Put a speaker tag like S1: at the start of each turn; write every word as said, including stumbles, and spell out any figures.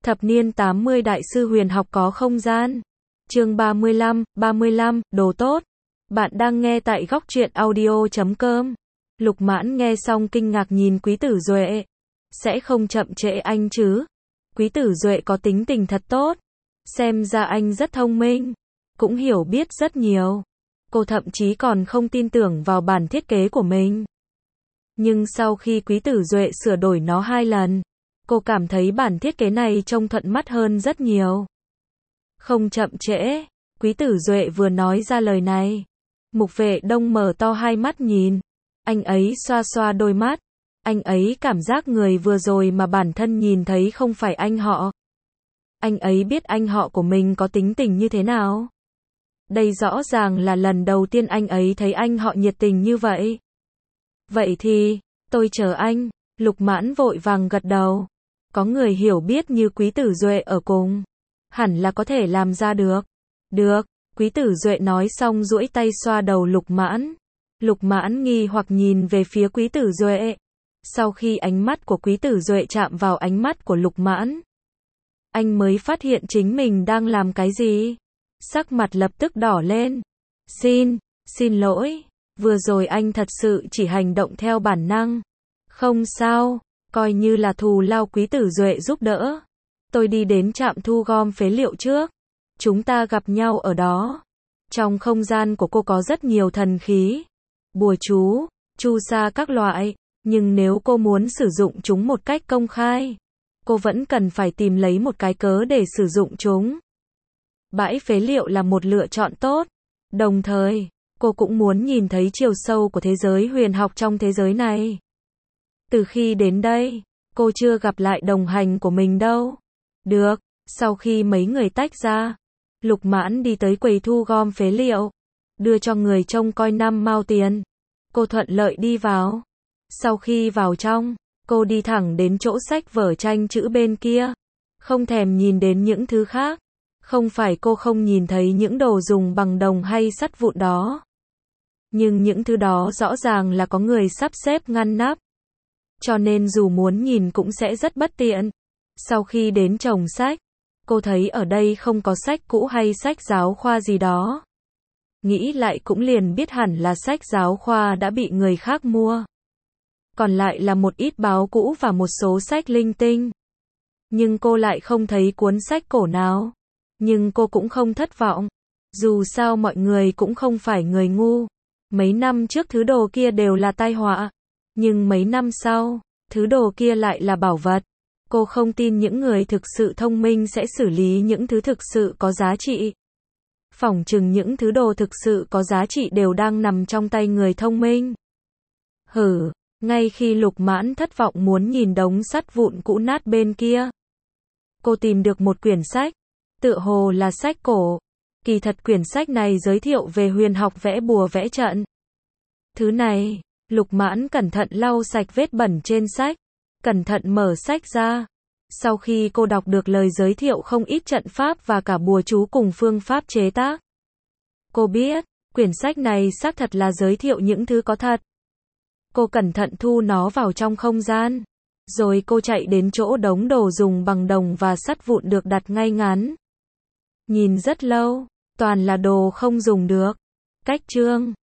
S1: Thập niên tám mươi Đại sư huyền học có không gian. Chương ba mươi lăm, ba mươi lăm, đồ tốt. Bạn đang nghe tại góc truyện audio chấm com. Lục Mãn nghe xong kinh ngạc nhìn Quý Tử Duệ. Sẽ không chậm trễ anh chứ? Quý Tử Duệ có tính tình thật tốt. Xem ra anh rất thông minh. Cũng hiểu biết rất nhiều. Cô thậm chí còn không tin tưởng vào bản thiết kế của mình. Nhưng sau khi Quý Tử Duệ sửa đổi nó hai lần, cô cảm thấy bản thiết kế này trông thuận mắt hơn rất nhiều. Không chậm trễ, Quý Tử Duệ vừa nói ra lời này. Mục Vệ Đông mở to hai mắt nhìn. Anh ấy xoa xoa đôi mắt. Anh ấy cảm giác người vừa rồi mà bản thân nhìn thấy không phải anh họ. Anh ấy biết anh họ của mình có tính tình như thế nào. Đây rõ ràng là lần đầu tiên anh ấy thấy anh họ nhiệt tình như vậy. Vậy thì, tôi chờ anh. Lục Mãn vội vàng gật đầu. Có người hiểu biết như Quý Tử Duệ ở cùng, hẳn là có thể làm ra được. Được, Quý Tử Duệ nói xong duỗi tay xoa đầu Lục Mãn. Lục Mãn nghi hoặc nhìn về phía Quý Tử Duệ. Sau khi ánh mắt của Quý Tử Duệ chạm vào ánh mắt của Lục Mãn, anh mới phát hiện chính mình đang làm cái gì. Sắc mặt lập tức đỏ lên. Xin, xin lỗi, vừa rồi anh thật sự chỉ hành động theo bản năng. Không sao, coi như là thù lao Quý Tử Duệ giúp đỡ. Tôi đi đến trạm thu gom phế liệu trước. Chúng ta gặp nhau ở đó. Trong không gian của cô có rất nhiều thần khí, bùa chú, chu sa các loại. Nhưng nếu cô muốn sử dụng chúng một cách công khai, cô vẫn cần phải tìm lấy một cái cớ để sử dụng chúng. Bãi phế liệu là một lựa chọn tốt. Đồng thời, cô cũng muốn nhìn thấy chiều sâu của thế giới huyền học trong thế giới này. Từ khi đến đây, cô chưa gặp lại đồng hành của mình đâu. Được, sau khi mấy người tách ra, Lục Mãn đi tới quầy thu gom phế liệu, đưa cho người trông coi năm mao tiền. Cô thuận lợi đi vào. Sau khi vào trong, cô đi thẳng đến chỗ sách vở tranh chữ bên kia. Không thèm nhìn đến những thứ khác. Không phải cô không nhìn thấy những đồ dùng bằng đồng hay sắt vụn đó. Nhưng những thứ đó rõ ràng là có người sắp xếp ngăn nắp. Cho nên dù muốn nhìn cũng sẽ rất bất tiện. Sau khi đến chồng sách, cô thấy ở đây không có sách cũ hay sách giáo khoa gì đó. Nghĩ lại cũng liền biết hẳn là sách giáo khoa đã bị người khác mua. Còn lại là một ít báo cũ và một số sách linh tinh. Nhưng cô lại không thấy cuốn sách cổ nào. Nhưng cô cũng không thất vọng. Dù sao mọi người cũng không phải người ngu. Mấy năm trước thứ đồ kia đều là tai họa. Nhưng mấy năm sau, thứ đồ kia lại là bảo vật. Cô không tin những người thực sự thông minh sẽ xử lý những thứ thực sự có giá trị. Phỏng chừng những thứ đồ thực sự có giá trị đều đang nằm trong tay người thông minh. Hử, ngay khi Lục Mãn thất vọng muốn nhìn đống sắt vụn cũ nát bên kia, cô tìm được một quyển sách, tựa hồ là sách cổ. Kỳ thật quyển sách này giới thiệu về huyền học vẽ bùa vẽ trận. Thứ này, Lục Mãn cẩn thận lau sạch vết bẩn trên sách, cẩn thận mở sách ra. Sau khi cô đọc được lời giới thiệu không ít trận pháp và cả bùa chú cùng phương pháp chế tác, cô biết, quyển sách này xác thật là giới thiệu những thứ có thật. Cô cẩn thận thu nó vào trong không gian. Rồi cô chạy đến chỗ đống đồ dùng bằng đồng và sắt vụn được đặt ngay ngắn. Nhìn rất lâu, toàn là đồ không dùng được. Cách chương